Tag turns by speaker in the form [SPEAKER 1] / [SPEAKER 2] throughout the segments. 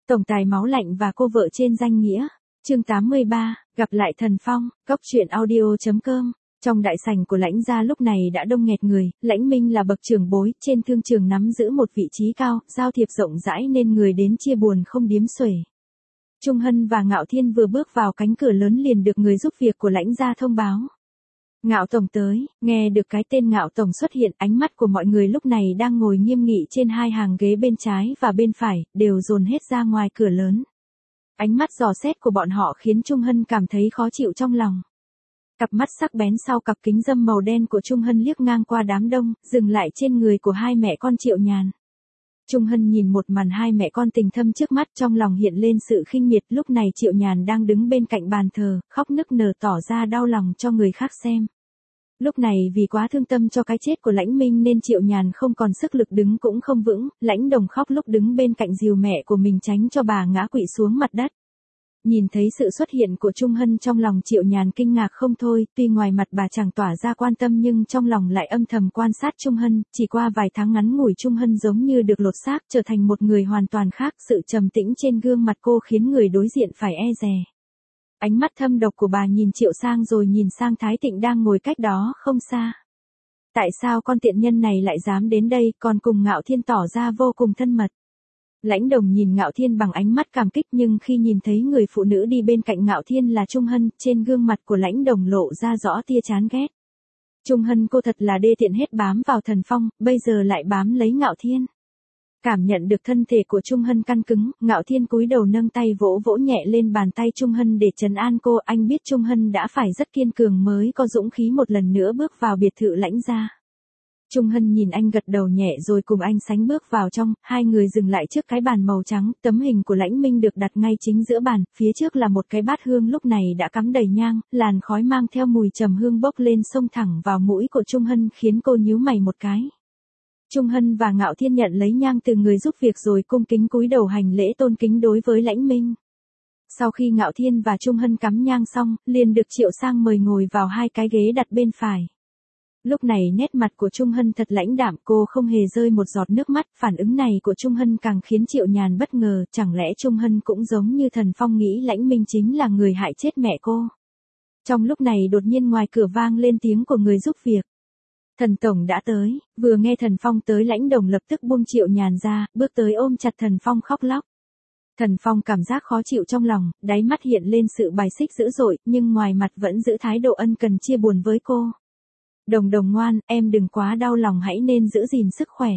[SPEAKER 1] Tổng tài máu lạnh và cô vợ trên danh nghĩa. Chương 83, gặp lại Thần Phong, Cốc truyện audio.com. Trong đại sảnh của Lãnh gia lúc này đã đông nghẹt người, Lãnh Minh là bậc trưởng bối, trên thương trường nắm giữ một vị trí cao, giao thiệp rộng rãi nên người đến chia buồn không điếm xuể. Trung Hân và Ngạo Thiên vừa bước vào cánh cửa lớn liền được người giúp việc của Lãnh gia thông báo. Ngạo Tổng tới, nghe được cái tên Ngạo Tổng xuất hiện, ánh mắt của mọi người lúc này đang ngồi nghiêm nghị trên hai hàng ghế bên trái và bên phải, đều dồn hết ra ngoài cửa lớn. Ánh mắt dò xét của bọn họ khiến Trung Hân cảm thấy khó chịu trong lòng. Cặp mắt sắc bén sau cặp kính râm màu đen của Trung Hân liếc ngang qua đám đông, dừng lại trên người của hai mẹ con Triệu Nhàn. Trung Hân nhìn một màn hai mẹ con tình thâm trước mắt, trong lòng hiện lên sự khinh miệt. Lúc này Triệu Nhàn đang đứng bên cạnh bàn thờ, khóc nức nở tỏ ra đau lòng cho người khác xem. Lúc này vì quá thương tâm cho cái chết của Lãnh Minh nên Triệu Nhàn không còn sức lực đứng cũng không vững, Lãnh Đồng khóc lúc đứng bên cạnh dìu mẹ của mình tránh cho bà ngã quỵ xuống mặt đất. Nhìn thấy sự xuất hiện của Trung Hân trong lòng Triệu Nhàn kinh ngạc không thôi, tuy ngoài mặt bà chẳng tỏa ra quan tâm nhưng trong lòng lại âm thầm quan sát Trung Hân, chỉ qua vài tháng ngắn ngủi Trung Hân giống như được lột xác trở thành một người hoàn toàn khác, sự trầm tĩnh trên gương mặt cô khiến người đối diện phải e dè. Ánh mắt thâm độc của bà nhìn Triệu Sang rồi nhìn sang Thái Tịnh đang ngồi cách đó không xa. Tại sao con tiện nhân này lại dám đến đây còn cùng Ngạo Thiên tỏ ra vô cùng thân mật? Lãnh Đồng nhìn Ngạo Thiên bằng ánh mắt cảm kích nhưng khi nhìn thấy người phụ nữ đi bên cạnh Ngạo Thiên là Trung Hân, trên gương mặt của Lãnh Đồng lộ ra rõ tia chán ghét. Trung Hân cô thật là đê tiện, hết bám vào Thần Phong, bây giờ lại bám lấy Ngạo Thiên. Cảm nhận được thân thể của Trung Hân căng cứng, Ngạo Thiên cúi đầu nâng tay vỗ vỗ nhẹ lên bàn tay Trung Hân để trấn an cô, anh biết Trung Hân đã phải rất kiên cường mới có dũng khí một lần nữa bước vào biệt thự Lãnh gia. Trung Hân nhìn anh gật đầu nhẹ rồi cùng anh sánh bước vào trong, hai người dừng lại trước cái bàn màu trắng, tấm hình của Lãnh Minh được đặt ngay chính giữa bàn, phía trước là một cái bát hương lúc này đã cắm đầy nhang, làn khói mang theo mùi trầm hương bốc lên xông thẳng vào mũi của Trung Hân khiến cô nhíu mày một cái. Trung Hân và Ngạo Thiên nhận lấy nhang từ người giúp việc rồi cung kính cúi đầu hành lễ tôn kính đối với Lãnh Minh. Sau khi Ngạo Thiên và Trung Hân cắm nhang xong, liền được Triệu Sang mời ngồi vào hai cái ghế đặt bên phải. Lúc này nét mặt của Trung Hân thật lãnh đạm, cô không hề rơi một giọt nước mắt, phản ứng này của Trung Hân càng khiến Triệu Nhàn bất ngờ, chẳng lẽ Trung Hân cũng giống như Thần Phong nghĩ Lãnh Minh chính là người hại chết mẹ cô. Trong lúc này đột nhiên ngoài cửa vang lên tiếng của người giúp việc. Thần Tổng đã tới, vừa nghe Thần Phong tới Lãnh Đồng lập tức buông Triệu Nhàn ra, bước tới ôm chặt Thần Phong khóc lóc. Thần Phong cảm giác khó chịu trong lòng, đáy mắt hiện lên sự bài xích dữ dội, nhưng ngoài mặt vẫn giữ thái độ ân cần chia buồn với cô. Đồng Đồng ngoan, em đừng quá đau lòng, hãy nên giữ gìn sức khỏe.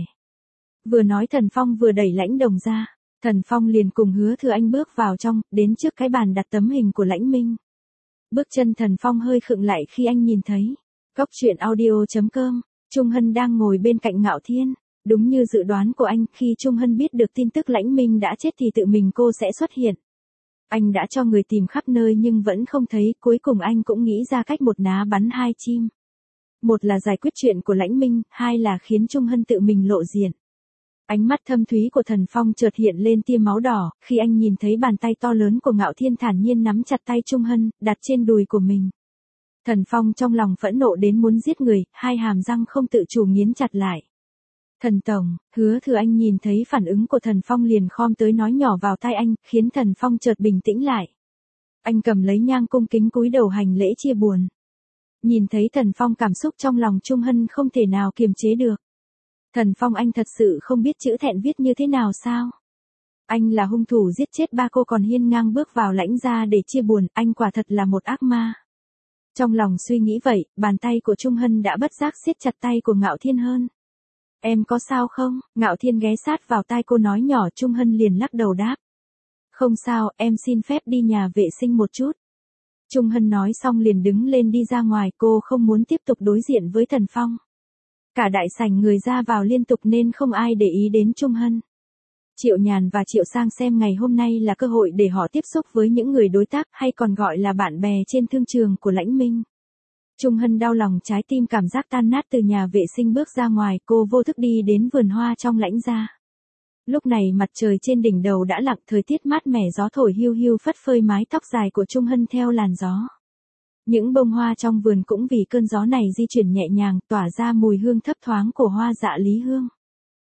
[SPEAKER 1] Vừa nói Thần Phong vừa đẩy Lãnh Đồng ra, Thần Phong liền cùng Hứa Thừa Anh bước vào trong, đến trước cái bàn đặt tấm hình của Lãnh Minh. Bước chân Thần Phong hơi khựng lại khi anh nhìn thấy. Cốc truyện audio.com, Trung Hân đang ngồi bên cạnh Ngạo Thiên. Đúng như dự đoán của anh, khi Trung Hân biết được tin tức Lãnh Minh đã chết thì tự mình cô sẽ xuất hiện. Anh đã cho người tìm khắp nơi nhưng vẫn không thấy, cuối cùng anh cũng nghĩ ra cách một ná bắn hai chim. Một là giải quyết chuyện của Lãnh Minh, hai là khiến Trung Hân tự mình lộ diện. Ánh mắt thâm thúy của Thần Phong chợt hiện lên tia máu đỏ, khi anh nhìn thấy bàn tay to lớn của Ngạo Thiên thản nhiên nắm chặt tay Trung Hân, đặt trên đùi của mình. Thần Phong trong lòng phẫn nộ đến muốn giết người, hai hàm răng không tự chủ nghiến chặt lại. Thần Tổng, Hứa Thừa Anh nhìn thấy phản ứng của Thần Phong liền khom tới nói nhỏ vào tai anh, khiến Thần Phong chợt bình tĩnh lại. Anh cầm lấy nhang cung kính cúi đầu hành lễ chia buồn. Nhìn thấy Thần Phong cảm xúc trong lòng Trung Hân không thể nào kiềm chế được. Thần Phong, anh thật sự không biết chữ thẹn viết như thế nào sao? Anh là hung thủ giết chết ba cô còn hiên ngang bước vào Lãnh gia để chia buồn, anh quả thật là một ác ma. Trong lòng suy nghĩ vậy, bàn tay của Trung Hân đã bất giác siết chặt tay của Ngạo Thiên hơn. Em có sao không? Ngạo Thiên ghé sát vào tai cô nói nhỏ, Trung Hân liền lắc đầu đáp. Không sao, em xin phép đi nhà vệ sinh một chút. Trung Hân nói xong liền đứng lên đi ra ngoài, cô không muốn tiếp tục đối diện với Thần Phong. Cả đại sảnh người ra vào liên tục nên không ai để ý đến Trung Hân. Triệu Nhàn và Triệu Sang xem ngày hôm nay là cơ hội để họ tiếp xúc với những người đối tác hay còn gọi là bạn bè trên thương trường của Lãnh Minh. Trung Hân đau lòng, trái tim cảm giác tan nát từ nhà vệ sinh bước ra ngoài, cô vô thức đi đến vườn hoa trong Lãnh gia. Lúc này mặt trời trên đỉnh đầu đã lặn, thời tiết mát mẻ, gió thổi hiu hiu phất phơi mái tóc dài của Trung Hân theo làn gió. Những bông hoa trong vườn cũng vì cơn gió này di chuyển nhẹ nhàng, tỏa ra mùi hương thấp thoáng của hoa dạ lý hương.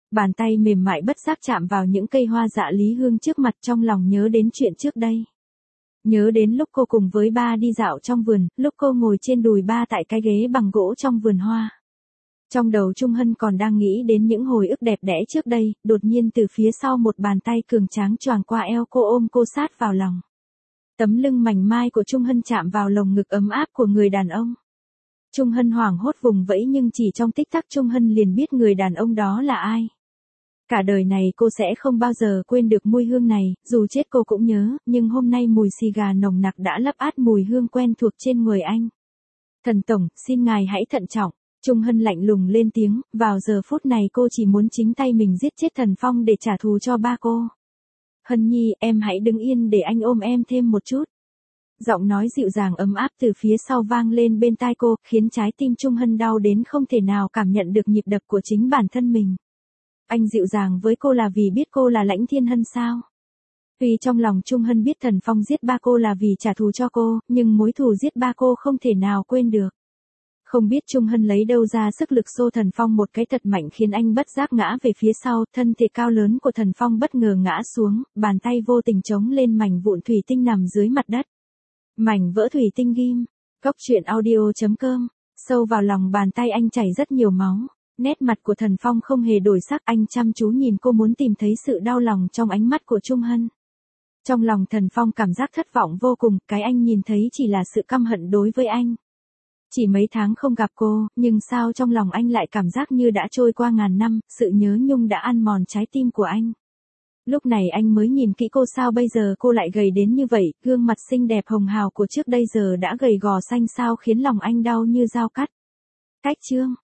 [SPEAKER 1] Bàn tay mềm mại bất giác chạm vào những cây hoa dạ lý hương trước mặt, trong lòng nhớ đến chuyện trước đây. Nhớ đến lúc cô cùng với ba đi dạo trong vườn, lúc cô ngồi trên đùi ba tại cái ghế bằng gỗ trong vườn hoa. Trong đầu Trung Hân còn đang nghĩ đến những hồi ức đẹp đẽ trước đây, đột nhiên từ phía sau một bàn tay cường tráng choàng qua eo cô, ôm cô sát vào lòng. Tấm lưng mảnh mai của Trung Hân chạm vào lồng ngực ấm áp của người đàn ông. Trung Hân hoảng hốt vùng vẫy, nhưng chỉ trong tích tắc Trung Hân liền biết người đàn ông đó là ai. Cả đời này cô sẽ không bao giờ quên được mùi hương này, dù chết cô cũng nhớ, nhưng hôm nay mùi xì gà nồng nặc đã lấp át mùi hương quen thuộc trên người anh. Thần Tổng, xin ngài hãy thận trọng. Trung Hân lạnh lùng lên tiếng, vào giờ phút này cô chỉ muốn chính tay mình giết chết Thần Phong để trả thù cho ba cô. Hân Nhi, em hãy đứng yên để anh ôm em thêm một chút. Giọng nói dịu dàng ấm áp từ phía sau vang lên bên tai cô, khiến trái tim Trung Hân đau đến không thể nào cảm nhận được nhịp đập của chính bản thân mình. Anh dịu dàng với cô là vì biết cô là Lãnh Thiên Hân sao? Tuy trong lòng Trung Hân biết Thần Phong giết ba cô là vì trả thù cho cô, nhưng mối thù giết ba cô không thể nào quên được. Không biết Trung Hân lấy đâu ra sức lực xô Thần Phong một cái thật mạnh khiến anh bất giác ngã về phía sau, thân thể cao lớn của Thần Phong bất ngờ ngã xuống, bàn tay vô tình chống lên mảnh vụn thủy tinh nằm dưới mặt đất. Mảnh vỡ thủy tinh ghim. Cốc truyện audio.com. Sâu vào lòng bàn tay anh chảy rất nhiều máu. Nét mặt của Thần Phong không hề đổi sắc, anh chăm chú nhìn cô, muốn tìm thấy sự đau lòng trong ánh mắt của Trung Hân. Trong lòng Thần Phong cảm giác thất vọng vô cùng, cái anh nhìn thấy chỉ là sự căm hận đối với anh. Chỉ mấy tháng không gặp cô, nhưng sao trong lòng anh lại cảm giác như đã trôi qua ngàn năm, sự nhớ nhung đã ăn mòn trái tim của anh. Lúc này anh mới nhìn kỹ cô, sao bây giờ cô lại gầy đến như vậy, gương mặt xinh đẹp hồng hào của trước đây giờ đã gầy gò xanh xao khiến lòng anh đau như dao cắt. Cách chương